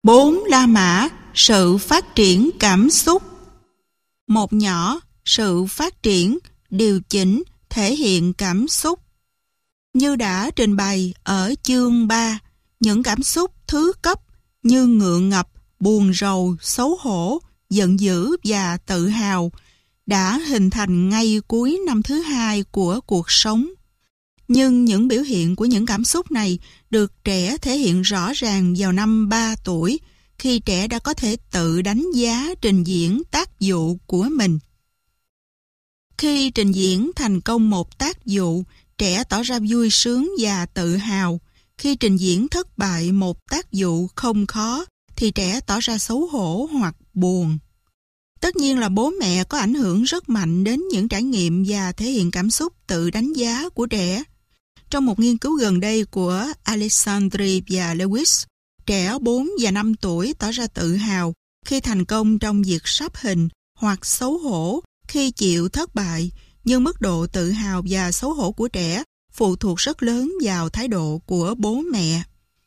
4 La Mã, sự phát triển cảm xúc. Một nhỏ, sự phát triển, điều chỉnh, thể hiện cảm xúc. Như đã trình bày ở chương 3, những cảm xúc thứ cấp như ngượng ngập, buồn rầu, xấu hổ, giận dữ và tự hào đã hình thành ngay cuối năm thứ 2 của cuộc sống. Nhưng những biểu hiện của những cảm xúc này được trẻ thể hiện rõ ràng vào năm 3 tuổi, khi trẻ đã có thể tự đánh giá trình diễn tác dụ của mình. Khi trình diễn thành công một tác dụ, trẻ tỏ ra vui sướng và tự hào. Khi trình diễn thất bại một tác dụ không khó, thì trẻ tỏ ra xấu hổ hoặc buồn. Tất nhiên là bố mẹ có ảnh hưởng rất mạnh đến những trải nghiệm và thể hiện cảm xúc tự đánh giá của trẻ. Trong một nghiên cứu gần đây của Alexandri và Lewis, trẻ 4 và 5 tuổi tỏ ra tự hào khi thành công trong việc sắp hình hoặc xấu hổ khi chịu thất bại, nhưng mức độ tự hào và xấu hổ của trẻ phụ thuộc rất lớn vào thái độ của bố mẹ.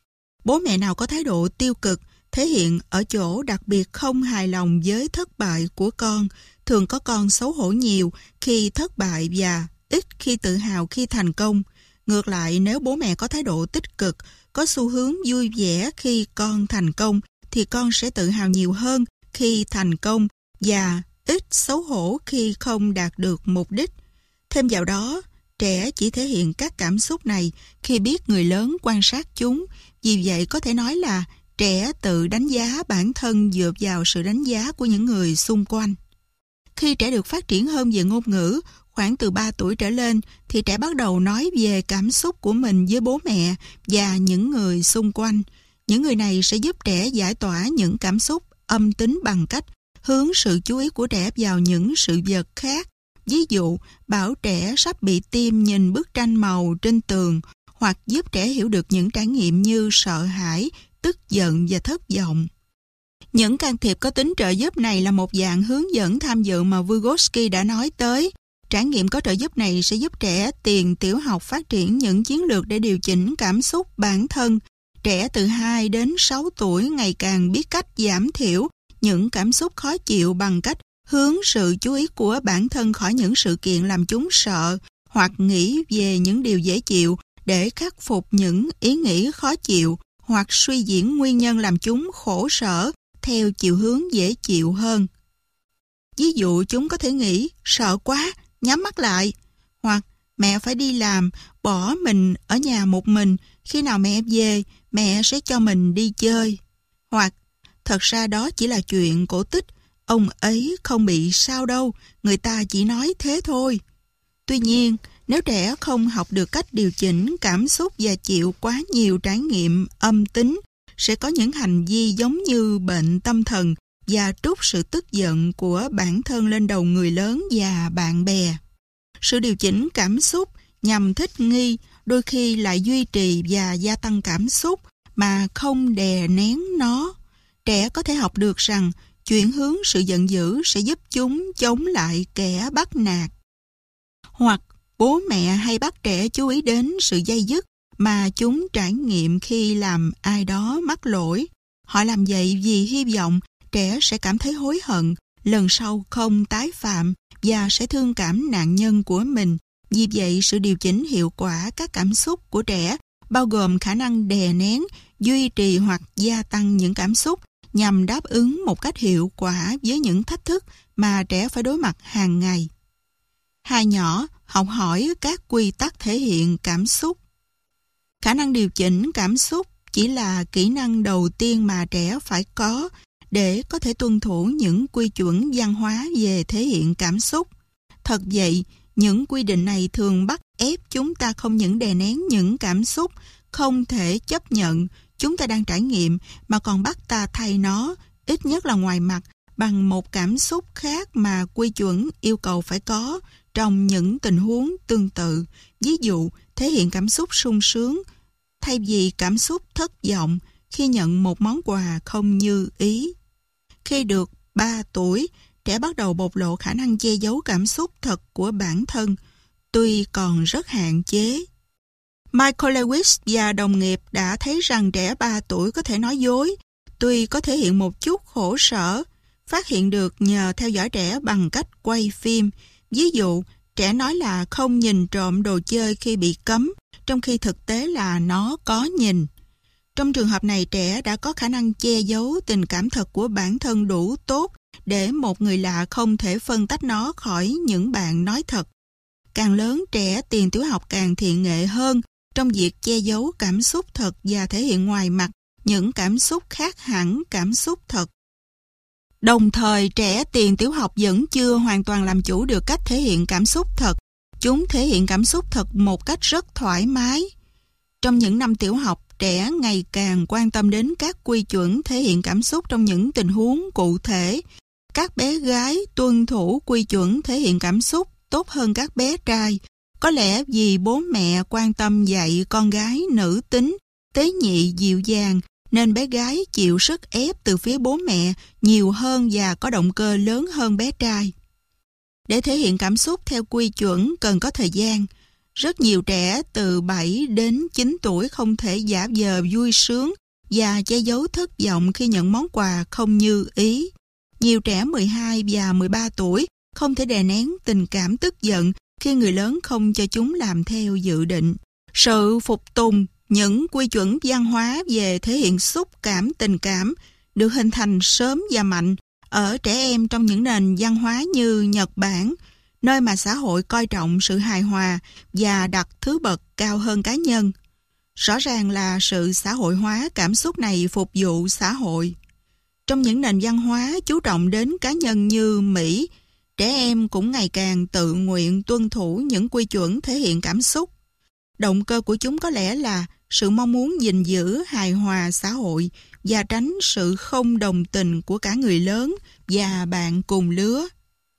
Bố mẹ nào có thái độ tiêu cực thể hiện ở chỗ đặc biệt không hài lòng với thất bại của con, thường có con xấu hổ nhiều khi thất bại và ít khi tự hào khi thành công. Ngược lại, nếu bố mẹ có thái độ tích cực, có xu hướng vui vẻ khi con thành công, thì con sẽ tự hào nhiều hơn khi thành công và ít xấu hổ khi không đạt được mục đích. Thêm vào đó, trẻ chỉ thể hiện các cảm xúc này khi biết người lớn quan sát chúng. Vì vậy có thể nói là trẻ tự đánh giá bản thân dựa vào sự đánh giá của những người xung quanh. Khi trẻ được phát triển hơn về ngôn ngữ, khoảng từ 3 tuổi trở lên, thì trẻ bắt đầu nói về cảm xúc của mình với bố mẹ và những người xung quanh. Những người này sẽ giúp trẻ giải tỏa những cảm xúc âm tính bằng cách hướng sự chú ý của trẻ vào những sự vật khác. Ví dụ, bảo trẻ sắp bị tim nhìn bức tranh màu trên tường, hoặc giúp trẻ hiểu được những trải nghiệm như sợ hãi, tức giận và thất vọng. Những can thiệp có tính trợ giúp này là một dạng hướng dẫn tham dự mà Vygotsky đã nói tới. Trải nghiệm có trợ giúp này sẽ giúp trẻ tiền tiểu học phát triển những chiến lược để điều chỉnh cảm xúc bản thân. Trẻ từ 2 đến 6 tuổi ngày càng biết cách giảm thiểu những cảm xúc khó chịu bằng cách hướng sự chú ý của bản thân khỏi những sự kiện làm chúng sợ, hoặc nghĩ về những điều dễ chịu để khắc phục những ý nghĩ khó chịu, hoặc suy diễn nguyên nhân làm chúng khổ sở theo chiều hướng dễ chịu hơn. Ví dụ, chúng có thể nghĩ sợ quá, nhắm mắt lại, hoặc mẹ phải đi làm, bỏ mình ở nhà một mình, khi nào mẹ về, mẹ sẽ cho mình đi chơi. Hoặc thật ra đó chỉ là chuyện cổ tích, ông ấy không bị sao đâu, người ta chỉ nói thế thôi. Tuy nhiên, nếu trẻ không học được cách điều chỉnh cảm xúc và chịu quá nhiều trải nghiệm âm tính, sẽ có những hành vi giống như bệnh tâm thần và trút sự tức giận của bản thân lên đầu người lớn và bạn bè. Sự điều chỉnh cảm xúc nhằm thích nghi đôi khi lại duy trì và gia tăng cảm xúc mà không đè nén nó. Trẻ có thể học được rằng chuyển hướng sự giận dữ sẽ giúp chúng chống lại kẻ bắt nạt. Hoặc bố mẹ hay bắt trẻ chú ý đến sự day dứt mà chúng trải nghiệm khi làm ai đó mắc lỗi. Họ làm vậy vì hy vọng trẻ sẽ cảm thấy hối hận, lần sau không tái phạm và sẽ thương cảm nạn nhân của mình. Vì vậy, sự điều chỉnh hiệu quả các cảm xúc của trẻ bao gồm khả năng đè nén, duy trì hoặc gia tăng những cảm xúc nhằm đáp ứng một cách hiệu quả với những thách thức mà trẻ phải đối mặt hàng ngày. Hai nhỏ học hỏi các quy tắc thể hiện cảm xúc. Khả năng điều chỉnh cảm xúc chỉ là kỹ năng đầu tiên mà trẻ phải có để có thể tuân thủ những quy chuẩn văn hóa về thể hiện cảm xúc. Thật vậy, những quy định này thường bắt ép chúng ta không những đè nén những cảm xúc không thể chấp nhận chúng ta đang trải nghiệm, mà còn bắt ta thay nó, ít nhất là ngoài mặt, bằng một cảm xúc khác mà quy chuẩn yêu cầu phải có trong những tình huống tương tự. Ví dụ, thể hiện cảm xúc sung sướng thay vì cảm xúc thất vọng khi nhận một món quà không như ý. Khi được 3 tuổi, trẻ bắt đầu bộc lộ khả năng che giấu cảm xúc thật của bản thân, tuy còn rất hạn chế. Michael Lewis và đồng nghiệp đã thấy rằng trẻ 3 tuổi có thể nói dối, tuy có thể hiện một chút khổ sở, phát hiện được nhờ theo dõi trẻ bằng cách quay phim. Ví dụ, trẻ nói là không nhìn trộm đồ chơi khi bị cấm, trong khi thực tế là nó có nhìn. Trong trường hợp này, trẻ đã có khả năng che giấu tình cảm thật của bản thân đủ tốt để một người lạ không thể phân tách nó khỏi những bạn nói thật. Càng lớn, trẻ tiền tiểu học càng thiện nghệ hơn trong việc che giấu cảm xúc thật và thể hiện ngoài mặt những cảm xúc khác hẳn cảm xúc thật. Đồng thời, trẻ tiền tiểu học vẫn chưa hoàn toàn làm chủ được cách thể hiện cảm xúc thật. Chúng thể hiện cảm xúc thật một cách rất thoải mái. Trong những năm tiểu học, trẻ ngày càng quan tâm đến các quy chuẩn thể hiện cảm xúc trong những tình huống cụ thể. Các bé gái tuân thủ quy chuẩn thể hiện cảm xúc tốt hơn các bé trai. Có lẽ vì bố mẹ quan tâm dạy con gái nữ tính, tế nhị, dịu dàng, nên bé gái chịu sức ép từ phía bố mẹ nhiều hơn và có động cơ lớn hơn bé trai. Để thể hiện cảm xúc theo quy chuẩn cần có thời gian. Rất nhiều trẻ từ 7 đến 9 tuổi không thể giả vờ vui sướng và che giấu thất vọng khi nhận món quà không như ý. Nhiều trẻ 12 và 13 tuổi không thể đè nén tình cảm tức giận khi người lớn không cho chúng làm theo dự định. Sự phục tùng những quy chuẩn văn hóa về thể hiện xúc cảm tình cảm được hình thành sớm và mạnh ở trẻ em trong những nền văn hóa như Nhật Bản, nơi mà xã hội coi trọng sự hài hòa và đặt thứ bậc cao hơn cá nhân. Rõ ràng là sự xã hội hóa cảm xúc này phục vụ xã hội. Trong những nền văn hóa chú trọng đến cá nhân như Mỹ, trẻ em cũng ngày càng tự nguyện tuân thủ những quy chuẩn thể hiện cảm xúc. Động cơ của chúng có lẽ là sự mong muốn gìn giữ hài hòa xã hội và tránh sự không đồng tình của cả người lớn và bạn cùng lứa.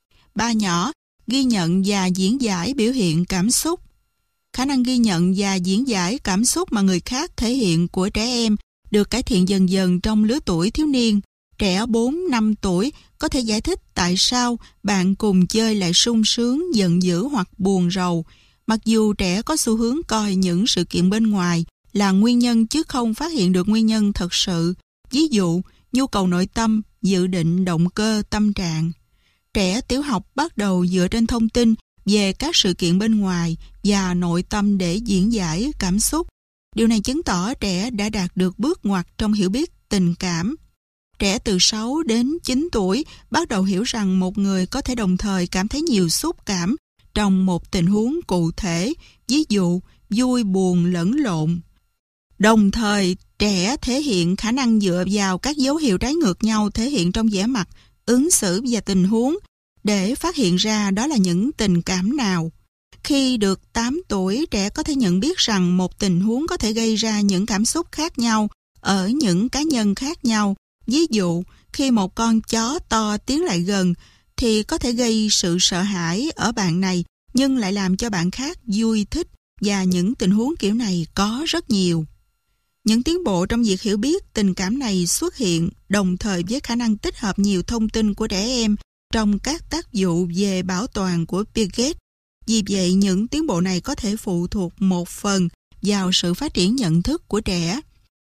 3 nhỏ, ghi nhận và diễn giải biểu hiện cảm xúc. Khả năng ghi nhận và diễn giải cảm xúc mà người khác thể hiện của trẻ em được cải thiện dần dần trong lứa tuổi thiếu niên. Trẻ 4-5 tuổi có thể giải thích tại sao bạn cùng chơi lại sung sướng, giận dữ hoặc buồn rầu, mặc dù trẻ có xu hướng coi những sự kiện bên ngoài là nguyên nhân chứ không phát hiện được nguyên nhân thật sự. Ví dụ, nhu cầu nội tâm, dự định, động cơ, tâm trạng. Trẻ tiểu học bắt đầu dựa trên thông tin về các sự kiện bên ngoài và nội tâm để diễn giải cảm xúc. Điều này chứng tỏ trẻ đã đạt được bước ngoặt trong hiểu biết tình cảm. Trẻ từ 6 đến 9 tuổi bắt đầu hiểu rằng một người có thể đồng thời cảm thấy nhiều xúc cảm trong một tình huống cụ thể, ví dụ vui, buồn, lẫn lộn. Đồng thời, trẻ thể hiện khả năng dựa vào các dấu hiệu trái ngược nhau thể hiện trong vẻ mặt, ứng xử và tình huống để phát hiện ra đó là những tình cảm nào. Khi được 8 tuổi, trẻ có thể nhận biết rằng một tình huống có thể gây ra những cảm xúc khác nhau ở những cá nhân khác nhau. Ví dụ, khi một con chó to tiến lại gần thì có thể gây sự sợ hãi ở bạn này nhưng lại làm cho bạn khác vui thích, và những tình huống kiểu này có rất nhiều. Những tiến bộ trong việc hiểu biết tình cảm này xuất hiện đồng thời với khả năng tích hợp nhiều thông tin của trẻ em trong các tác vụ về bảo toàn của Piaget. Vì vậy, những tiến bộ này có thể phụ thuộc một phần vào sự phát triển nhận thức của trẻ.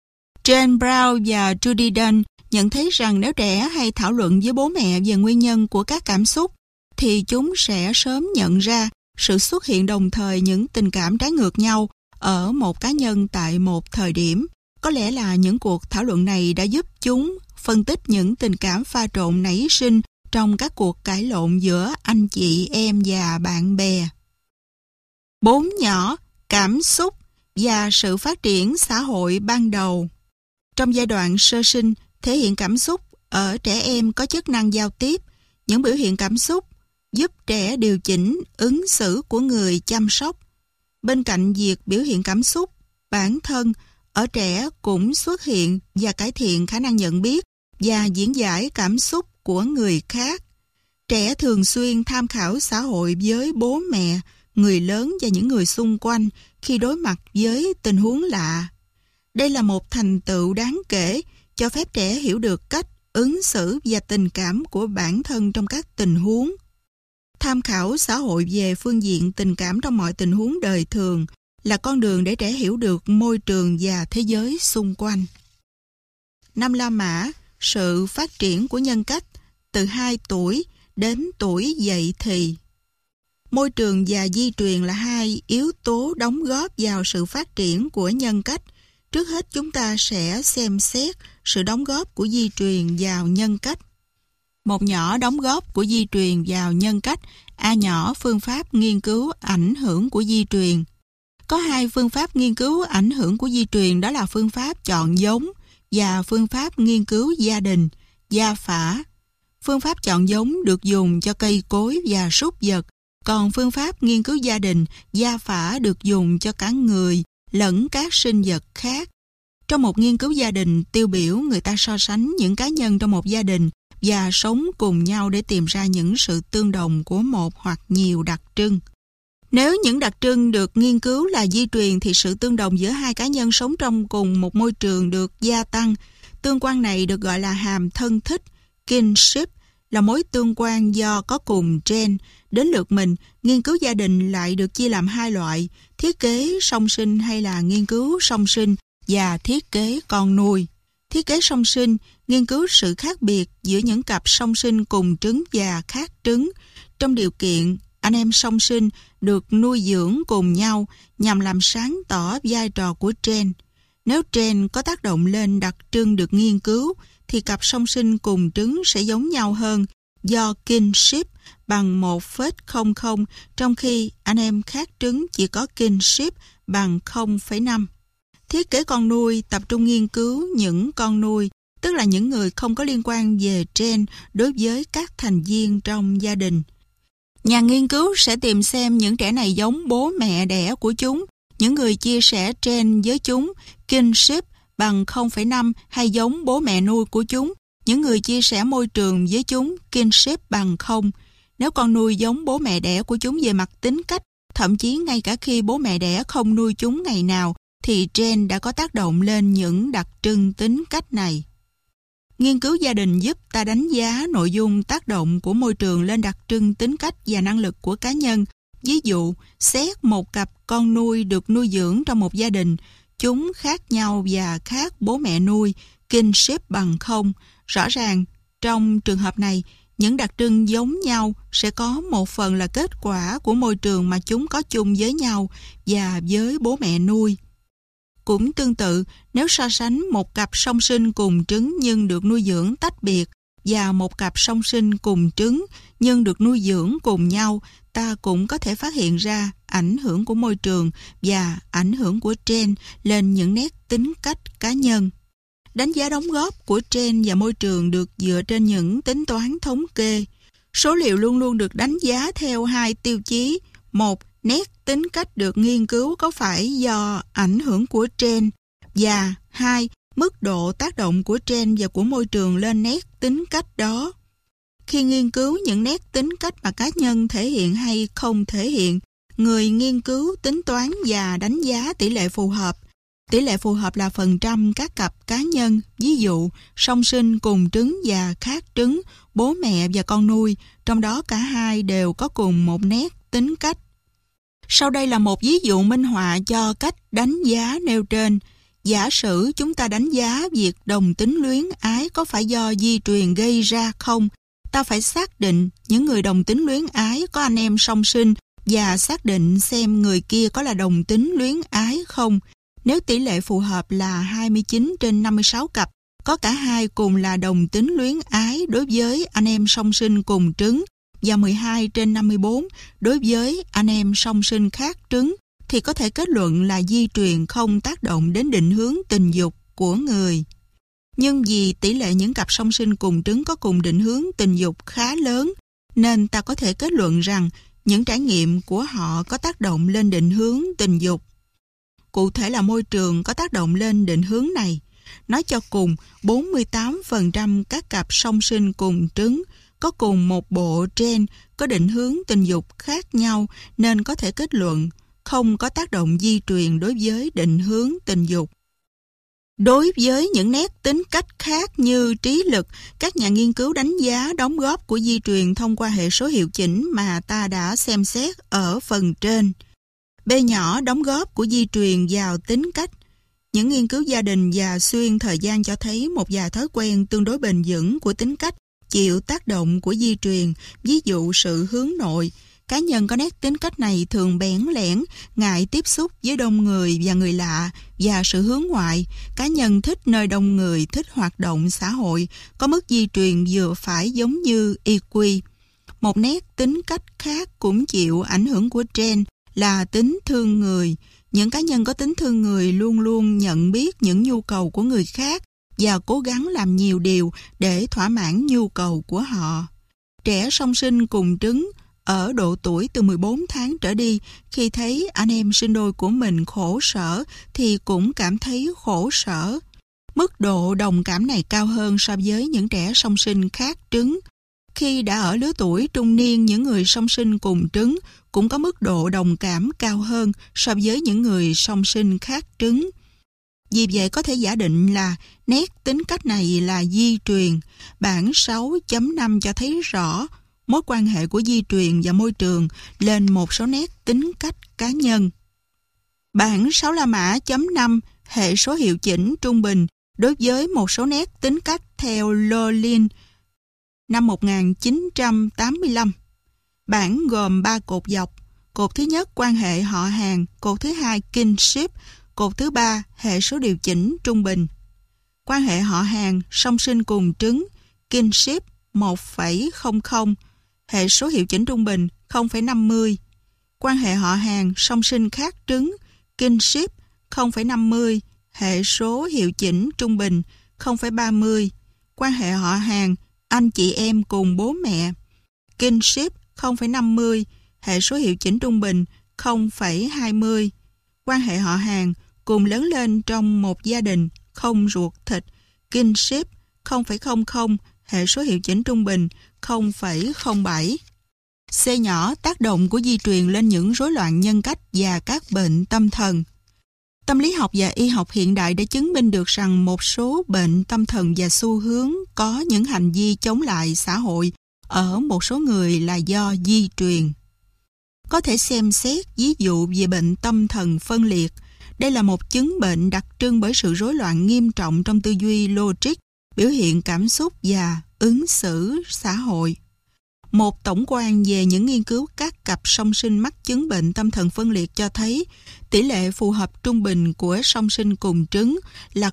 Jane Brown và Judy Dunn nhận thấy rằng nếu trẻ hay thảo luận với bố mẹ về nguyên nhân của các cảm xúc, thì chúng sẽ sớm nhận ra sự xuất hiện đồng thời những tình cảm trái ngược nhau ở một cá nhân tại một thời điểm. Có lẽ là những cuộc thảo luận này đã giúp chúng phân tích những tình cảm pha trộn nảy sinh trong các cuộc cãi lộn giữa anh chị em và bạn bè. 4 nhỏ, cảm xúc và sự phát triển xã hội ban đầu. Trong giai đoạn sơ sinh, thể hiện cảm xúc ở trẻ em có chức năng giao tiếp. Những biểu hiện cảm xúc giúp trẻ điều chỉnh ứng xử của người chăm sóc. Bên cạnh việc biểu hiện cảm xúc, bản thân ở trẻ cũng xuất hiện và cải thiện khả năng nhận biết và diễn giải cảm xúc của người khác. Trẻ thường xuyên tham khảo xã hội với bố mẹ, người lớn và những người xung quanh khi đối mặt với tình huống lạ. Đây là một thành tựu đáng kể, cho phép trẻ hiểu được cách ứng xử và tình cảm của bản thân trong các tình huống. Tham khảo xã hội về phương diện tình cảm trong mọi tình huống đời thường là con đường để trẻ hiểu được môi trường và thế giới xung quanh. năm La Mã, sự phát triển của nhân cách từ 2 tuổi đến tuổi dậy thì. Môi trường và di truyền là hai yếu tố đóng góp vào sự phát triển của nhân cách. Trước hết chúng ta sẽ xem xét sự đóng góp của di truyền vào nhân cách. Một nhỏ đóng góp của di truyền vào nhân cách. A nhỏ phương pháp nghiên cứu ảnh hưởng của di truyền. Có 2 phương pháp nghiên cứu ảnh hưởng của di truyền, đó là phương pháp chọn giống và phương pháp nghiên cứu gia đình, gia phả. Phương pháp chọn giống được dùng cho cây cối và súc vật, còn phương pháp nghiên cứu gia đình, gia phả được dùng cho cả người lẫn các sinh vật khác. Trong một nghiên cứu gia đình tiêu biểu, người ta so sánh những cá nhân trong một gia đình và sống cùng nhau để tìm ra những sự tương đồng của một hoặc nhiều đặc trưng. Nếu những đặc trưng được nghiên cứu là di truyền thì sự tương đồng giữa hai cá nhân sống trong cùng một môi trường được gia tăng. Tương quan này được gọi là hàm thân thích, kinship, là mối tương quan do có cùng gen. Đến lượt mình, nghiên cứu gia đình lại được chia làm 2 loại, thiết kế song sinh hay là nghiên cứu song sinh và thiết kế con nuôi. Thiết kế song sinh nghiên cứu sự khác biệt giữa những cặp song sinh cùng trứng và khác trứng trong điều kiện anh em song sinh được nuôi dưỡng cùng nhau nhằm làm sáng tỏ vai trò của gen. Nếu gen có tác động lên đặc trưng được nghiên cứu thì cặp song sinh cùng trứng sẽ giống nhau hơn do kinship bằng 1,00, trong khi anh em khác trứng chỉ có kinship bằng 0,5. Thiết kế con nuôi tập trung nghiên cứu những con nuôi, tức là những người không có liên quan về gen đối với các thành viên trong gia đình. Nhà nghiên cứu sẽ tìm xem những trẻ này giống bố mẹ đẻ của chúng, những người chia sẻ gen với chúng, kinship bằng 0,5 hay giống bố mẹ nuôi của chúng, những người chia sẻ môi trường với chúng, kinship bằng 0. Nếu con nuôi giống bố mẹ đẻ của chúng về mặt tính cách, thậm chí ngay cả khi bố mẹ đẻ không nuôi chúng ngày nào, thì gen đã có tác động lên những đặc trưng tính cách này. Nghiên cứu gia đình giúp ta đánh giá nội dung tác động của môi trường lên đặc trưng tính cách và năng lực của cá nhân. Ví dụ, xét một cặp con nuôi được nuôi dưỡng trong một gia đình, chúng khác nhau và khác bố mẹ nuôi, kinship bằng 0. Rõ ràng, trong trường hợp này, những đặc trưng giống nhau sẽ có một phần là kết quả của môi trường mà chúng có chung với nhau và với bố mẹ nuôi. Cũng tương tự, nếu so sánh một cặp song sinh cùng trứng nhưng được nuôi dưỡng tách biệt và một cặp song sinh cùng trứng nhưng được nuôi dưỡng cùng nhau, ta cũng có thể phát hiện ra ảnh hưởng của môi trường và ảnh hưởng của gen lên những nét tính cách cá nhân. Đánh giá đóng góp của gen và môi trường được dựa trên những tính toán thống kê. Số liệu luôn luôn được đánh giá theo 2 tiêu chí. 1. Nét tính cách được nghiên cứu có phải do ảnh hưởng của gen, và 2. Mức độ tác động của gen và của môi trường lên nét tính cách đó. Khi nghiên cứu những nét tính cách mà cá nhân thể hiện hay không thể hiện, người nghiên cứu tính toán và đánh giá tỷ lệ phù hợp. Tỷ lệ phù hợp là phần trăm các cặp cá nhân, ví dụ song sinh cùng trứng và khác trứng, bố mẹ và con nuôi, trong đó cả hai đều có cùng một nét tính cách. Sau đây là một ví dụ minh họa cho cách đánh giá nêu trên. Giả sử chúng ta đánh giá việc đồng tính luyến ái có phải do di truyền gây ra không? Ta phải xác định những người đồng tính luyến ái có anh em song sinh và xác định xem người kia có là đồng tính luyến ái không. Nếu tỷ lệ phù hợp là 29 trên 56 cặp, có cả hai cùng là đồng tính luyến ái đối với anh em song sinh cùng trứng và 12 trên 54 đối với anh em song sinh khác trứng, thì có thể kết luận là di truyền không tác động đến định hướng tình dục của người. Nhưng vì tỷ lệ những cặp song sinh cùng trứng có cùng định hướng tình dục khá lớn, nên ta có thể kết luận rằng những trải nghiệm của họ có tác động lên định hướng tình dục. Cụ thể là môi trường có tác động lên định hướng này. Nói cho cùng, 48% các cặp song sinh cùng trứng có cùng một bộ gen có định hướng tình dục khác nhau, nên có thể kết luận không có tác động di truyền đối với định hướng tình dục. Đối với những nét tính cách khác như trí lực, các nhà nghiên cứu đánh giá đóng góp của di truyền thông qua hệ số hiệu chỉnh mà ta đã xem xét ở phần trên. B nhỏ đóng góp của di truyền vào tính cách. Những nghiên cứu gia đình và xuyên thời gian cho thấy một vài thói quen tương đối bền vững của tính cách chịu tác động của di truyền, ví dụ sự hướng nội. Cá nhân có nét tính cách này thường bẽn lẽn, ngại tiếp xúc với đông người và người lạ, và sự hướng ngoại. Cá nhân thích nơi đông người, thích hoạt động xã hội, có mức di truyền vừa phải giống như EQ. Một nét tính cách khác cũng chịu ảnh hưởng của gen là tính thương người. Những cá nhân có tính thương người luôn luôn nhận biết những nhu cầu của người khác và cố gắng làm nhiều điều để thỏa mãn nhu cầu của họ. Trẻ song sinh cùng trứng ở độ tuổi từ 14 tháng trở đi, khi thấy anh em sinh đôi của mình khổ sở thì cũng cảm thấy khổ sở. Mức độ đồng cảm này cao hơn so với những trẻ song sinh khác trứng. Khi đã ở lứa tuổi trung niên, những người song sinh cùng trứng cũng có mức độ đồng cảm cao hơn so với những người song sinh khác trứng. Vì vậy có thể giả định là nét tính cách này là di truyền. Bảng 6.5 cho thấy rõ mối quan hệ của di truyền và môi trường lên một số nét tính cách cá nhân. Bảng 6 La Mã.5 hệ số hiệu chỉnh trung bình đối với một số nét tính cách theo Lolin năm 1985. Bảng gồm 3 cột dọc. Cột thứ nhất quan hệ họ hàng, cột thứ hai kinship, cột thứ ba hệ số điều chỉnh trung bình. Quan hệ họ hàng song sinh cùng trứng, kinship 1,00, hệ số hiệu chỉnh trung bình 0,50. Quan hệ họ hàng song sinh khác trứng, kinship 0,50, hệ số hiệu chỉnh trung bình 0,30. Quan hệ họ hàng anh chị em cùng bố mẹ, kinship 0,50, hệ số hiệu chỉnh trung bình 0,20. Quan hệ họ hàng cùng lớn lên trong một gia đình không ruột thịt, kinship 0,00, hệ số hiệu chỉnh trung bình 0,07. C nhỏ, tác động của di truyền lên những rối loạn nhân cách và các bệnh tâm thần. Tâm lý học và y học hiện đại đã chứng minh được rằng một số bệnh tâm thần và xu hướng có những hành vi chống lại xã hội ở một số người là do di truyền. Có thể xem xét ví dụ về bệnh tâm thần phân liệt. Đây là một chứng bệnh đặc trưng bởi sự rối loạn nghiêm trọng trong tư duy logic, biểu hiện cảm xúc và ứng xử xã hội. Một tổng quan về những nghiên cứu các cặp song sinh mắc chứng bệnh tâm thần phân liệt cho thấy tỷ lệ phù hợp trung bình của song sinh cùng trứng là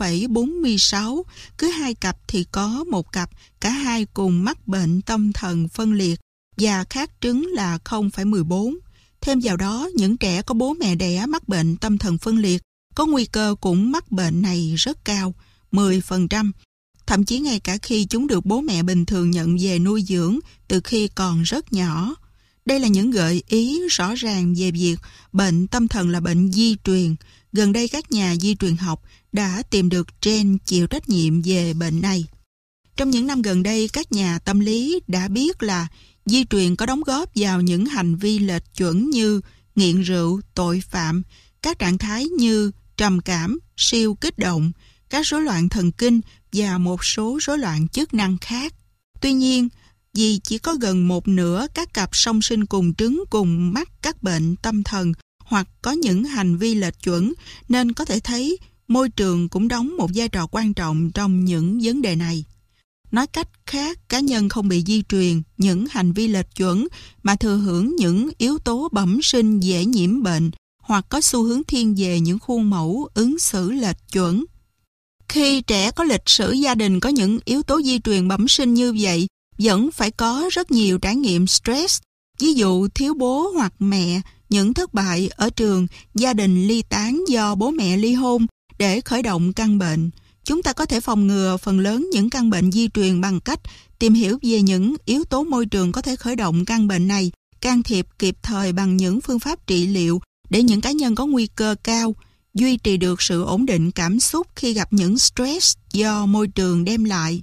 0,46, cứ 2 cặp thì có 1 cặp, cả hai cùng mắc bệnh tâm thần phân liệt và khác trứng là 0,14. Thêm vào đó, những trẻ có bố mẹ đẻ mắc bệnh tâm thần phân liệt có nguy cơ cũng mắc bệnh này rất cao, 10%. Thậm chí ngay cả khi chúng được bố mẹ bình thường nhận về nuôi dưỡng từ khi còn rất nhỏ. Đây là những gợi ý rõ ràng về việc bệnh tâm thần là bệnh di truyền. Gần đây các nhà di truyền học đã tìm được gen chịu trách nhiệm về bệnh này. Trong những năm gần đây, các nhà tâm lý đã biết là di truyền có đóng góp vào những hành vi lệch chuẩn như nghiện rượu, tội phạm, các trạng thái như trầm cảm, siêu kích động, các rối loạn thần kinh và một số rối loạn chức năng khác. Tuy nhiên, vì chỉ có gần một nửa các cặp song sinh cùng trứng cùng mắc các bệnh tâm thần hoặc có những hành vi lệch chuẩn, nên có thể thấy môi trường cũng đóng một vai trò quan trọng trong những vấn đề này. Nói cách khác, cá nhân không bị di truyền những hành vi lệch chuẩn mà thừa hưởng những yếu tố bẩm sinh dễ nhiễm bệnh hoặc có xu hướng thiên về những khuôn mẫu ứng xử lệch chuẩn. Khi trẻ có lịch sử gia đình có những yếu tố di truyền bẩm sinh như vậy, vẫn phải có rất nhiều trải nghiệm stress, ví dụ thiếu bố hoặc mẹ, những thất bại ở trường, gia đình ly tán do bố mẹ ly hôn để khởi động căn bệnh. Chúng ta có thể phòng ngừa phần lớn những căn bệnh di truyền bằng cách tìm hiểu về những yếu tố môi trường có thể khởi động căn bệnh này, can thiệp kịp thời bằng những phương pháp trị liệu để những cá nhân có nguy cơ cao duy trì được sự ổn định cảm xúc khi gặp những stress do môi trường đem lại.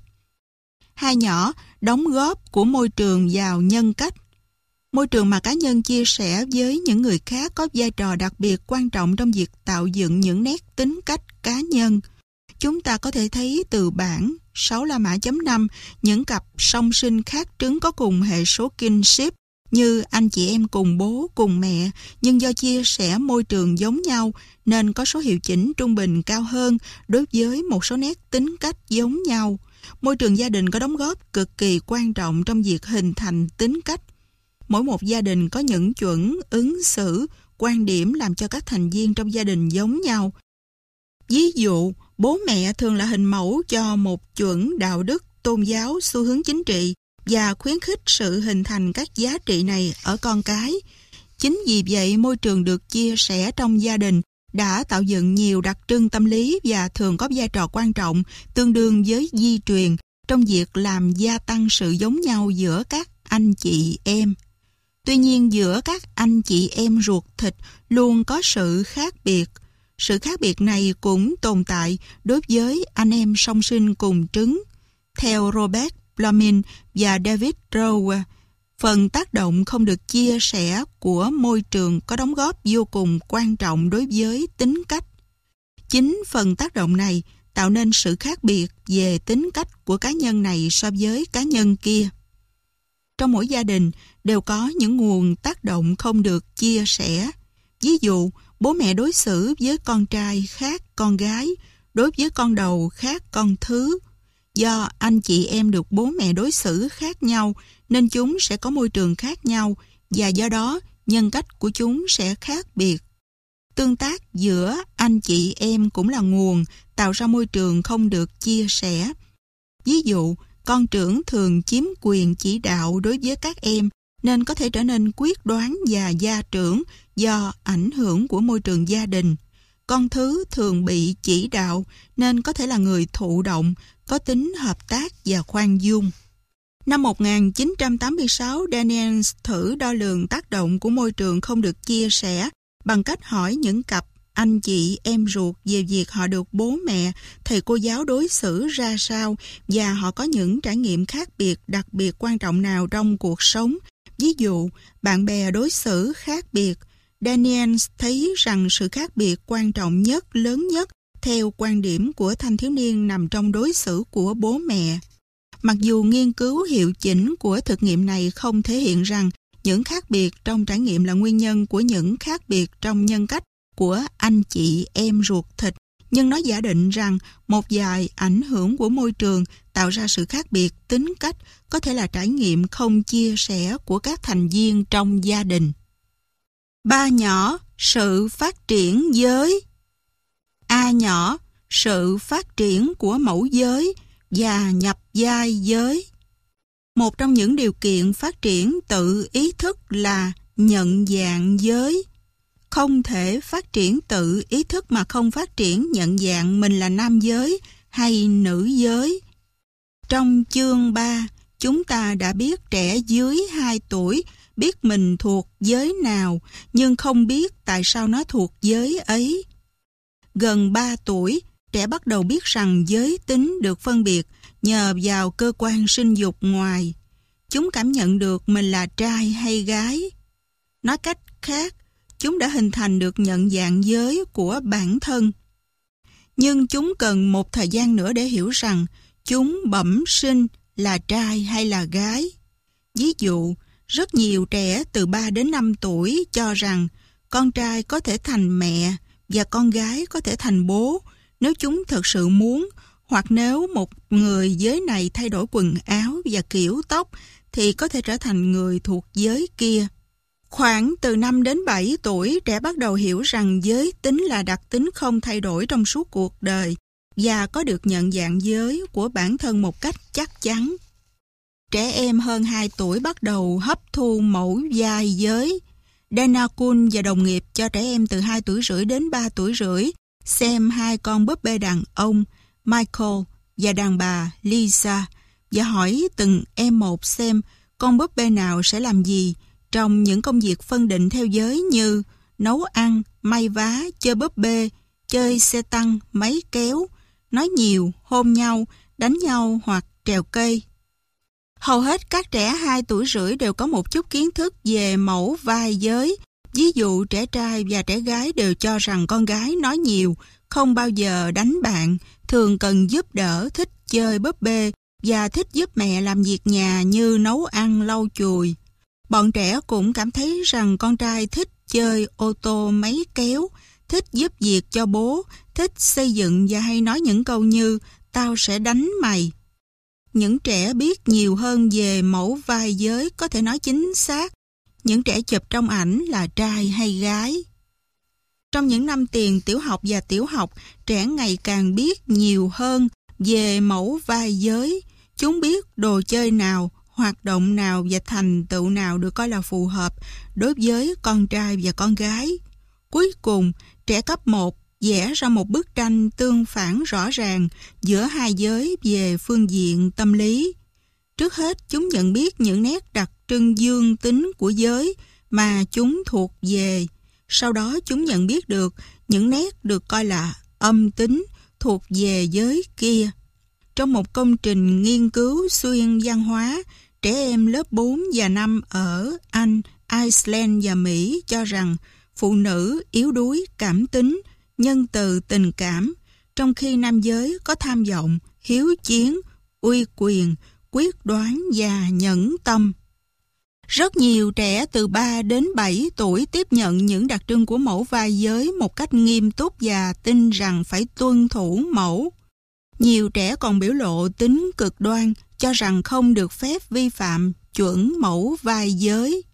2 nhỏ, đóng góp của môi trường vào nhân cách. Môi trường mà cá nhân chia sẻ với những người khác có vai trò đặc biệt quan trọng trong việc tạo dựng những nét tính cách cá nhân. Chúng ta có thể thấy từ bảng 6 La Mã.5 những cặp song sinh khác trứng có cùng hệ số kinship như anh chị em cùng bố, cùng mẹ, nhưng do chia sẻ môi trường giống nhau nên có số hiệu chỉnh trung bình cao hơn đối với một số nét tính cách giống nhau. Môi trường gia đình có đóng góp cực kỳ quan trọng trong việc hình thành tính cách. Mỗi một gia đình có những chuẩn, ứng xử, quan điểm làm cho các thành viên trong gia đình giống nhau. Ví dụ, bố mẹ thường là hình mẫu cho một chuẩn đạo đức, tôn giáo, xu hướng chính trị và khuyến khích sự hình thành các giá trị này ở con cái. Chính vì vậy, môi trường được chia sẻ trong gia đình đã tạo dựng nhiều đặc trưng tâm lý và thường có vai trò quan trọng tương đương với di truyền trong việc làm gia tăng sự giống nhau giữa các anh chị em. Tuy nhiên, giữa các anh chị em ruột thịt luôn có sự khác biệt. Sự khác biệt này cũng tồn tại đối với anh em song sinh cùng trứng. Theo Robert Blumen và David Rowe, phần tác động không được chia sẻ của môi trường có đóng góp vô cùng quan trọng đối với tính cách. Chính phần tác động này tạo nên sự khác biệt về tính cách của cá nhân này so với cá nhân kia. Trong mỗi gia đình đều có những nguồn tác động không được chia sẻ. Ví dụ, bố mẹ đối xử với con trai khác con gái, đối với con đầu khác con thứ. Do anh chị em được bố mẹ đối xử khác nhau nên chúng sẽ có môi trường khác nhau và do đó nhân cách của chúng sẽ khác biệt. Tương tác giữa anh chị em cũng là nguồn tạo ra môi trường không được chia sẻ. Ví dụ, con trưởng thường chiếm quyền chỉ đạo đối với các em nên có thể trở nên quyết đoán và gia trưởng do ảnh hưởng của môi trường gia đình. Con thứ thường bị chỉ đạo nên có thể là người thụ động, có tính hợp tác và khoan dung. Năm 1986, Daniels thử đo lường tác động của môi trường không được chia sẻ bằng cách hỏi những cặp anh chị em ruột về việc họ được bố mẹ, thầy cô giáo đối xử ra sao và họ có những trải nghiệm khác biệt đặc biệt quan trọng nào trong cuộc sống. Ví dụ, bạn bè đối xử khác biệt. Daniels thấy rằng sự khác biệt quan trọng nhất, lớn nhất theo quan điểm của thanh thiếu niên nằm trong đối xử của bố mẹ. Mặc dù nghiên cứu hiệu chỉnh của thực nghiệm này không thể hiện rằng những khác biệt trong trải nghiệm là nguyên nhân của những khác biệt trong nhân cách của anh chị em ruột thịt, nhưng nó giả định rằng một vài ảnh hưởng của môi trường tạo ra sự khác biệt tính cách có thể là trải nghiệm không chia sẻ của các thành viên trong gia đình. 3 nhỏ, sự phát triển giới. A nhỏ, sự phát triển của mẫu giới và nhập giai giới. Một trong những điều kiện phát triển tự ý thức là nhận dạng giới. Không thể phát triển tự ý thức mà không phát triển nhận dạng mình là nam giới hay nữ giới. Trong chương 3, chúng ta đã biết trẻ dưới 2 tuổi biết mình thuộc giới nào, nhưng không biết tại sao nó thuộc giới ấy. Gần 3 tuổi, trẻ bắt đầu biết rằng giới tính được phân biệt nhờ vào cơ quan sinh dục ngoài. Chúng cảm nhận được mình là trai hay gái. Nói cách khác, chúng đã hình thành được nhận dạng giới của bản thân. Nhưng chúng cần một thời gian nữa để hiểu rằng chúng bẩm sinh là trai hay là gái. Ví dụ, rất nhiều trẻ từ 3 đến 5 tuổi cho rằng con trai có thể thành mẹ và con gái có thể thành bố nếu chúng thực sự muốn, hoặc nếu một người giới này thay đổi quần áo và kiểu tóc thì có thể trở thành người thuộc giới kia. Khoảng từ 5 đến 7 tuổi, trẻ bắt đầu hiểu rằng giới tính là đặc tính không thay đổi trong suốt cuộc đời và có được nhận dạng giới của bản thân một cách chắc chắn. Trẻ em hơn 2 tuổi bắt đầu hấp thu mẫu giai giới. Dana Kuhn và đồng nghiệp cho trẻ em từ 2 tuổi rưỡi đến 3 tuổi rưỡi xem 2 con búp bê đàn ông Michael và đàn bà Lisa và hỏi từng em một xem con búp bê nào sẽ làm gì trong những công việc phân định theo giới như nấu ăn, may vá, chơi búp bê, chơi xe tăng, máy kéo, nói nhiều, hôn nhau, đánh nhau hoặc trèo cây. Hầu hết các trẻ 2 tuổi rưỡi đều có một chút kiến thức về mẫu vai giới. Ví dụ trẻ trai và trẻ gái đều cho rằng con gái nói nhiều, không bao giờ đánh bạn, thường cần giúp đỡ, thích chơi búp bê và thích giúp mẹ làm việc nhà như nấu ăn, lau chùi. Bọn trẻ cũng cảm thấy rằng con trai thích chơi ô tô máy kéo, thích giúp việc cho bố, thích xây dựng và hay nói những câu như "tao sẽ đánh mày". Những trẻ biết nhiều hơn về mẫu vai giới có thể nói chính xác những trẻ chụp trong ảnh là trai hay gái. Trong những năm tiền tiểu học và tiểu học, trẻ ngày càng biết nhiều hơn về mẫu vai giới. Chúng biết đồ chơi nào, hoạt động nào và thành tựu nào được coi là phù hợp đối với con trai và con gái. Cuối cùng, trẻ cấp 1 vẽ ra một bức tranh tương phản rõ ràng giữa hai giới về phương diện tâm lý. Trước hết, chúng nhận biết những nét đặc trưng dương tính của giới mà chúng thuộc về. Sau đó, chúng nhận biết được những nét được coi là âm tính thuộc về giới kia. Trong một công trình nghiên cứu xuyên văn hóa, trẻ em lớp 4 và 5 ở Anh, Iceland và Mỹ cho rằng phụ nữ yếu đuối cảm tính, nhân từ tình cảm, trong khi nam giới có tham vọng, hiếu chiến, uy quyền, quyết đoán và nhẫn tâm. Rất nhiều trẻ từ 3 đến 7 tuổi tiếp nhận những đặc trưng của mẫu vai giới một cách nghiêm túc và tin rằng phải tuân thủ mẫu. Nhiều trẻ còn biểu lộ tính cực đoan, cho rằng không được phép vi phạm chuẩn mẫu vai giới.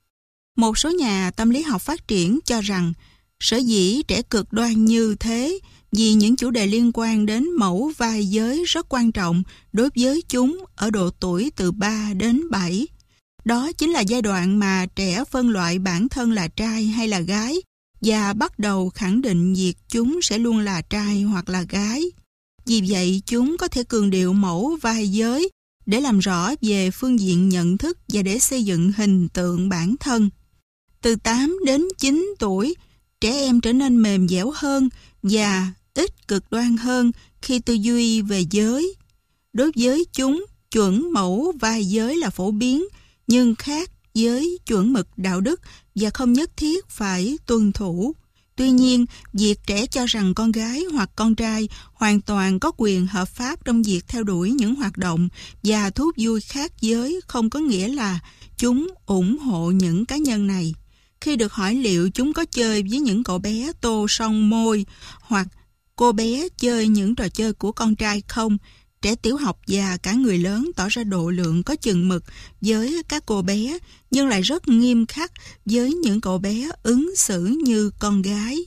Một số nhà tâm lý học phát triển cho rằng sở dĩ trẻ cực đoan như thế vì những chủ đề liên quan đến mẫu vai giới rất quan trọng đối với chúng ở độ tuổi từ 3 đến 7. Đó chính là giai đoạn mà trẻ phân loại bản thân là trai hay là gái và bắt đầu khẳng định việc chúng sẽ luôn là trai hoặc là gái. Vì vậy, chúng có thể cường điệu mẫu vai giới để làm rõ về phương diện nhận thức và để xây dựng hình tượng bản thân. Từ 8 đến 9 tuổi, trẻ em trở nên mềm dẻo hơn và ít cực đoan hơn khi tư duy về giới. Đối với chúng, chuẩn mẫu vai giới là phổ biến, nhưng khác với chuẩn mực đạo đức và không nhất thiết phải tuân thủ. Tuy nhiên, việc trẻ cho rằng con gái hoặc con trai hoàn toàn có quyền hợp pháp trong việc theo đuổi những hoạt động và thú vui khác giới không có nghĩa là chúng ủng hộ những cá nhân này. Khi được hỏi liệu chúng có chơi với những cậu bé tô son môi hoặc cô bé chơi những trò chơi của con trai không, trẻ tiểu học và cả người lớn tỏ ra độ lượng có chừng mực với các cô bé, nhưng lại rất nghiêm khắc với những cậu bé ứng xử như con gái.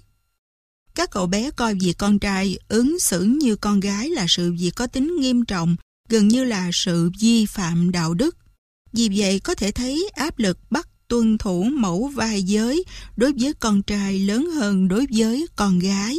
Các cậu bé coi việc con trai ứng xử như con gái là sự việc có tính nghiêm trọng, gần như là sự vi phạm đạo đức. Vì vậy có thể thấy áp lực bắt tuân thủ mẫu vai giới đối với con trai lớn hơn đối với con gái.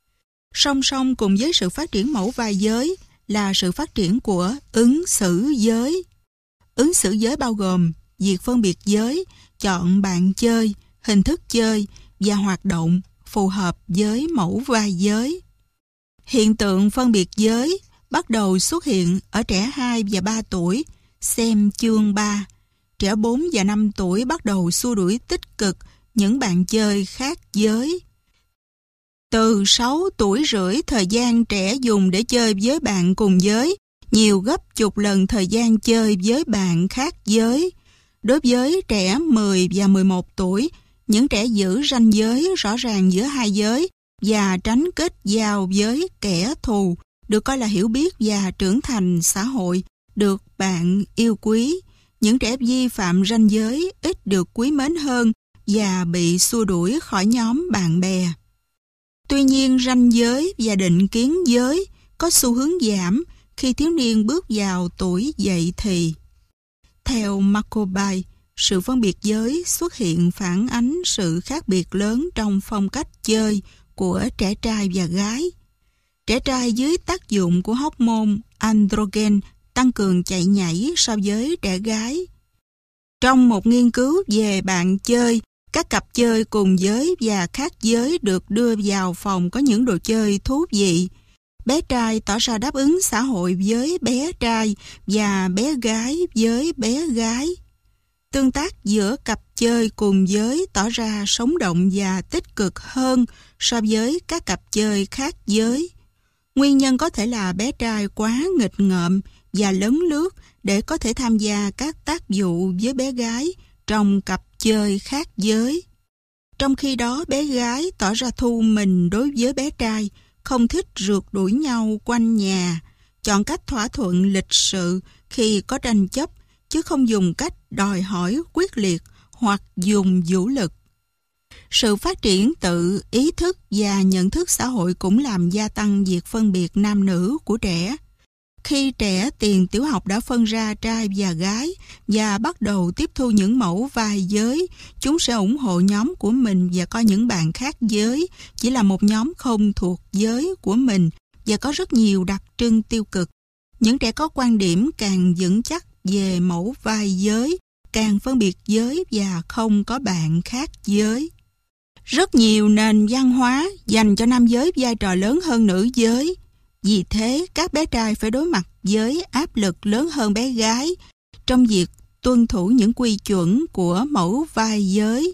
Song song cùng với sự phát triển mẫu vai giới là sự phát triển của ứng xử giới. Ứng xử giới bao gồm việc phân biệt giới, chọn bạn chơi, hình thức chơi và hoạt động phù hợp với mẫu vai giới. Hiện tượng phân biệt giới bắt đầu xuất hiện ở trẻ 2 và 3 tuổi, xem chương 3. Trẻ 4 và 5 tuổi bắt đầu xua đuổi tích cực những bạn chơi khác giới. Từ 6 tuổi rưỡi, thời gian trẻ dùng để chơi với bạn cùng giới nhiều gấp chục lần thời gian chơi với bạn khác giới. Đối với trẻ 10 và 11 tuổi, những trẻ giữ ranh giới rõ ràng giữa hai giới và tránh kết giao với kẻ thù được coi là hiểu biết và trưởng thành xã hội, được bạn yêu quý. Những trẻ vi phạm ranh giới ít được quý mến hơn và bị xua đuổi khỏi nhóm bạn bè. Tuy nhiên, ranh giới và định kiến giới có xu hướng giảm khi thiếu niên bước vào tuổi dậy thì. Theo Markoby, sự phân biệt giới xuất hiện phản ánh sự khác biệt lớn trong phong cách chơi của trẻ trai và gái. Trẻ trai dưới tác dụng của hormone androgen tăng cường chạy nhảy so với trẻ gái. Trong một nghiên cứu về bạn chơi, các cặp chơi cùng giới và khác giới được đưa vào phòng có những đồ chơi thú vị. Bé trai tỏ ra đáp ứng xã hội với bé trai và bé gái với bé gái. Tương tác giữa cặp chơi cùng giới tỏ ra sống động và tích cực hơn so với các cặp chơi khác giới. Nguyên nhân có thể là bé trai quá nghịch ngợm và lấn lướt để có thể tham gia các tác vụ với bé gái trong cặp chơi khác giới. Trong khi đó bé gái tỏ ra thu mình đối với bé trai, không thích rượt đuổi nhau quanh nhà, chọn cách thỏa thuận lịch sự khi có tranh chấp, chứ không dùng cách đòi hỏi quyết liệt hoặc dùng vũ lực. Sự phát triển tự ý thức và nhận thức xã hội cũng làm gia tăng việc phân biệt nam nữ của trẻ. Khi trẻ tiền tiểu học đã phân ra trai và gái và bắt đầu tiếp thu những mẫu vai giới, chúng sẽ ủng hộ nhóm của mình và coi những bạn khác giới chỉ là một nhóm không thuộc giới của mình và có rất nhiều đặc trưng tiêu cực. Những trẻ có quan điểm càng vững chắc về mẫu vai giới, càng phân biệt giới và không có bạn khác giới. Rất nhiều nền văn hóa dành cho nam giới vai trò lớn hơn nữ giới. Vì thế, các bé trai phải đối mặt với áp lực lớn hơn bé gái trong việc tuân thủ những quy chuẩn của mẫu vai giới.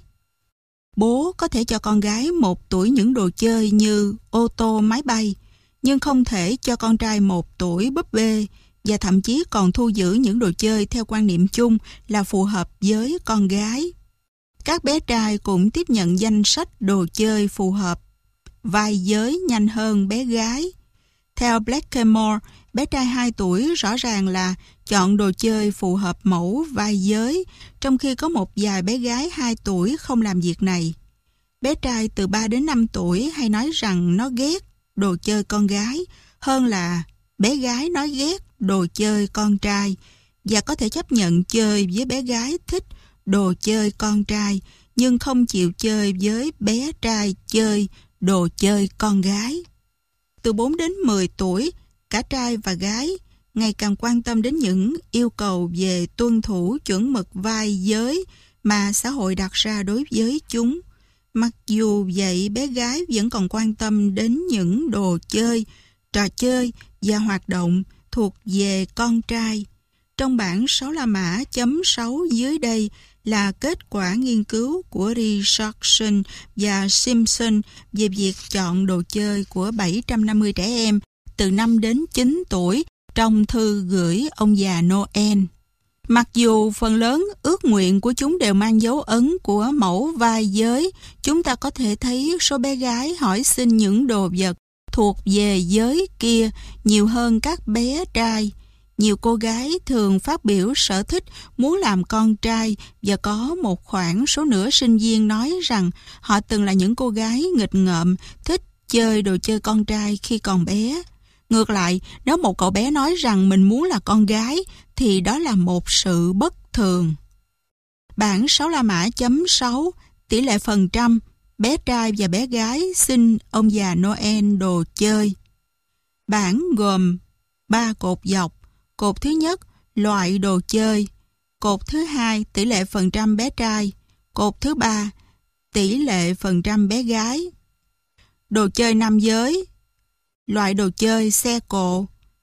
Bố có thể cho con gái 1 tuổi những đồ chơi như ô tô, máy bay, nhưng không thể cho con trai 1 tuổi búp bê, và thậm chí còn thu giữ những đồ chơi theo quan niệm chung là phù hợp với con gái. Các bé trai cũng tiếp nhận danh sách đồ chơi phù hợp vai giới nhanh hơn bé gái. Theo Blackmore, bé trai 2 tuổi rõ ràng là chọn đồ chơi phù hợp mẫu vai giới, trong khi có một vài bé gái 2 tuổi không làm việc này. Bé trai từ 3 đến 5 tuổi hay nói rằng nó ghét đồ chơi con gái hơn là bé gái nói ghét đồ chơi con trai, và có thể chấp nhận chơi với bé gái thích đồ chơi con trai nhưng không chịu chơi với bé trai chơi đồ chơi con gái. Từ 4 đến 10 tuổi, cả trai và gái ngày càng quan tâm đến những yêu cầu về tuân thủ chuẩn mực vai giới mà xã hội đặt ra đối với chúng. Mặc dù vậy, bé gái vẫn còn quan tâm đến những đồ chơi, trò chơi và hoạt động thuộc về con trai. Trong bảng 6 La Mã chấm 6 dưới đây là kết quả nghiên cứu của Richardson và Simpson về việc chọn đồ chơi của 750 trẻ em từ 5 đến 9 tuổi trong thư gửi ông già Noel. Mặc dù phần lớn ước nguyện của chúng đều mang dấu ấn của mẫu vai giới, chúng ta có thể thấy số bé gái hỏi xin những đồ vật thuộc về giới kia nhiều hơn các bé trai. Nhiều cô gái thường phát biểu sở thích muốn làm con trai, và có một khoảng số nửa sinh viên nói rằng họ từng là những cô gái nghịch ngợm thích chơi đồ chơi con trai khi còn bé. Ngược lại, nếu một cậu bé nói rằng mình muốn là con gái thì đó là một sự bất thường. Bảng 6 La Mã chấm 6 tỷ lệ phần trăm bé trai và bé gái xin ông già Noel đồ chơi. Bảng gồm 3 cột dọc. Cột thứ nhất, loại đồ chơi. Cột thứ hai, tỷ lệ phần trăm bé trai. Cột thứ ba, tỷ lệ phần trăm bé gái. Đồ chơi nam giới. Loại đồ chơi xe cộ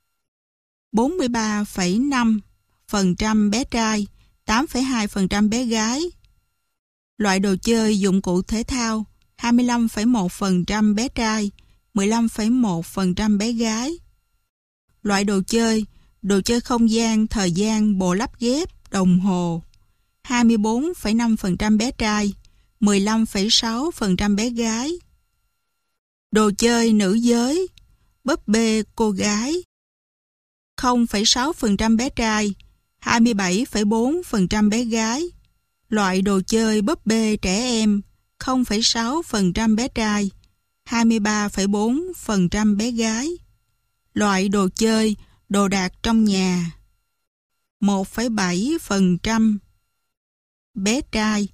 43,5% bé trai, 8,2% bé gái. Loại đồ chơi dụng cụ thể thao 25,1% bé trai, 15,1% bé gái. Loại đồ chơi không gian, thời gian, bộ lắp ghép, đồng hồ 24,5% bé trai, 15,6% bé gái. Đồ chơi nữ giới, búp bê cô gái 0,6% bé trai, 27,4% bé gái. Loại đồ chơi búp bê trẻ em 0,6% bé trai, 23,4% bé gái. Loại đồ chơi đồ đạc trong nhà 1,7% bé trai,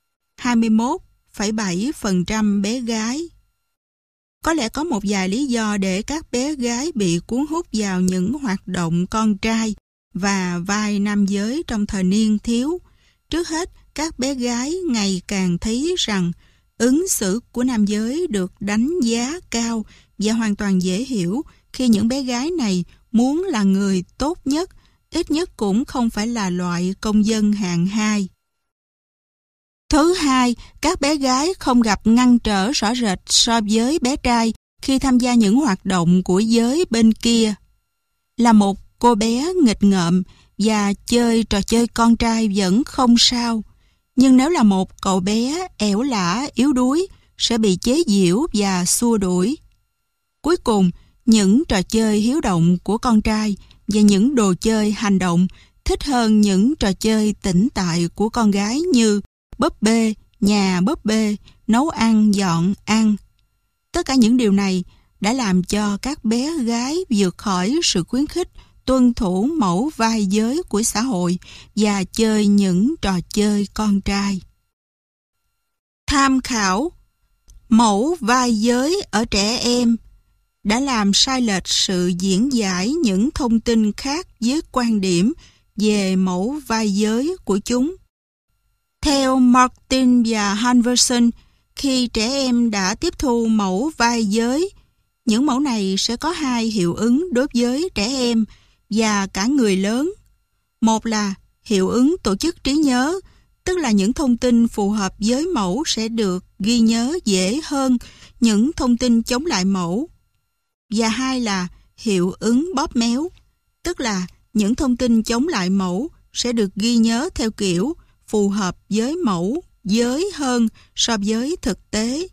21,7% bé gái. Có lẽ có một vài lý do để các bé gái bị cuốn hút vào những hoạt động con trai và vai nam giới trong thời niên thiếu. Trước hết, các bé gái ngày càng thấy rằng ứng xử của nam giới được đánh giá cao và hoàn toàn dễ hiểu khi những bé gái này muốn là người tốt nhất, ít nhất cũng không phải là loại công dân hạng 2. Thứ hai, các bé gái không gặp ngăn trở rõ rệt so với bé trai khi tham gia những hoạt động của giới bên kia. Là một cô bé nghịch ngợm và chơi trò chơi con trai vẫn không sao, Nhưng nếu là một cậu bé ẻo lả, yếu đuối, sẽ bị chế giễu và xua đuổi. Cuối cùng, những trò chơi hiếu động của con trai và những đồ chơi hành động thích hơn những trò chơi tĩnh tại của con gái như búp bê, nhà búp bê, nấu ăn, dọn ăn. Tất cả những điều này đã làm cho các bé gái vượt khỏi sự khuyến khích tuân thủ mẫu vai giới của xã hội và chơi những trò chơi con trai. Tham khảo mẫu vai giới ở trẻ em đã làm sai lệch sự diễn giải những thông tin khác với quan điểm về mẫu vai giới của chúng. Theo Martin và Halvorsen, khi trẻ em đã tiếp thu mẫu vai giới, những mẫu này sẽ có hai hiệu ứng đối với trẻ em và cả người lớn. Một là hiệu ứng tổ chức trí nhớ, tức là những thông tin phù hợp với mẫu sẽ được ghi nhớ dễ hơn những thông tin chống lại mẫu. Và hai là hiệu ứng bóp méo, tức là những thông tin chống lại mẫu sẽ được ghi nhớ theo kiểu phù hợp với mẫu giới hơn so với thực tế.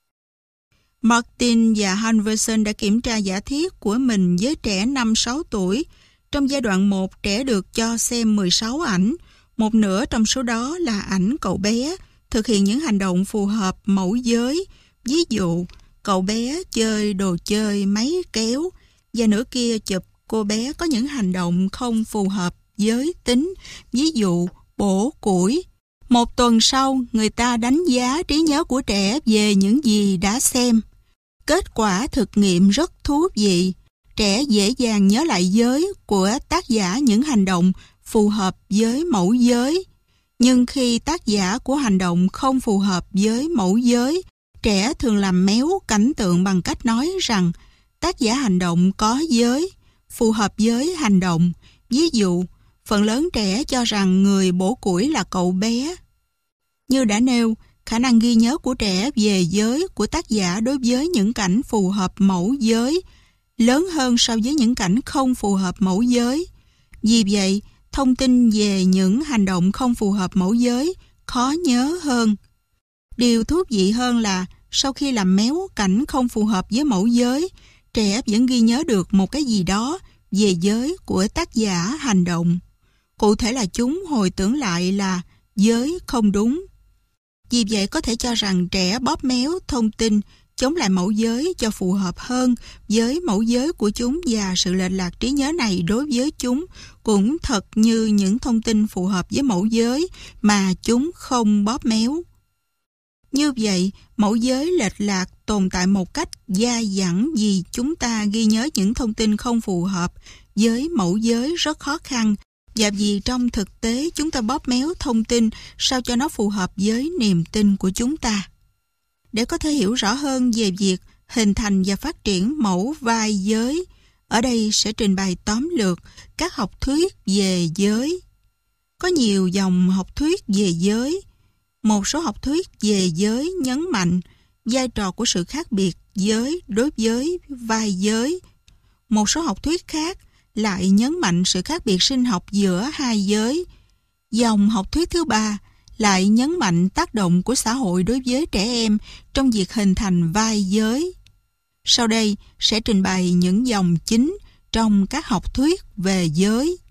Martin và Halvorsen đã kiểm tra giả thiết của mình với trẻ 5-6 tuổi. Trong giai đoạn 1, trẻ được cho xem 16 ảnh. Một nửa trong số đó là ảnh cậu bé thực hiện những hành động phù hợp mẫu giới. Ví dụ, cậu bé chơi đồ chơi máy kéo và nửa kia chụp cô bé có những hành động không phù hợp giới tính. Ví dụ, bổ củi. Một tuần sau, người ta đánh giá trí nhớ của trẻ về những gì đã xem. Kết quả thực nghiệm rất thú vị. Trẻ dễ dàng nhớ lại giới của tác giả những hành động phù hợp với mẫu giới. Nhưng khi tác giả của hành động không phù hợp với mẫu giới, trẻ thường làm méo cảnh tượng bằng cách nói rằng tác giả hành động có giới, phù hợp với hành động. Ví dụ, phần lớn trẻ cho rằng người bổ củi là cậu bé. Như đã nêu, khả năng ghi nhớ của trẻ về giới của tác giả đối với những cảnh phù hợp mẫu giới lớn hơn so với những cảnh không phù hợp mẫu giới. Vì vậy, thông tin về những hành động không phù hợp mẫu giới khó nhớ hơn. Điều thú vị hơn là sau khi làm méo cảnh không phù hợp với mẫu giới, trẻ vẫn ghi nhớ được một cái gì đó về giới của tác giả hành động. Cụ thể là chúng hồi tưởng lại là giới không đúng. Vì vậy có thể cho rằng trẻ bóp méo thông tin chống lại mẫu giới cho phù hợp hơn với mẫu giới của chúng, và sự lệch lạc trí nhớ này đối với chúng cũng thật như những thông tin phù hợp với mẫu giới mà chúng không bóp méo. Như vậy, mẫu giới lệch lạc tồn tại một cách dai dẳng vì chúng ta ghi nhớ những thông tin không phù hợp với mẫu giới rất khó khăn, và vì trong thực tế chúng ta bóp méo thông tin sao cho nó phù hợp với niềm tin của chúng ta. Để có thể hiểu rõ hơn về việc hình thành và phát triển mẫu vai giới, ở đây sẽ trình bày tóm lược các học thuyết về giới. Có nhiều dòng học thuyết về giới. Một số học thuyết về giới nhấn mạnh vai trò của sự khác biệt giới đối với vai giới. Một số học thuyết khác lại nhấn mạnh sự khác biệt sinh học giữa hai giới. Dòng học thuyết thứ ba lại nhấn mạnh tác động của xã hội đối với trẻ em trong việc hình thành vai giới. Sau đây sẽ trình bày những dòng chính trong các học thuyết về giới.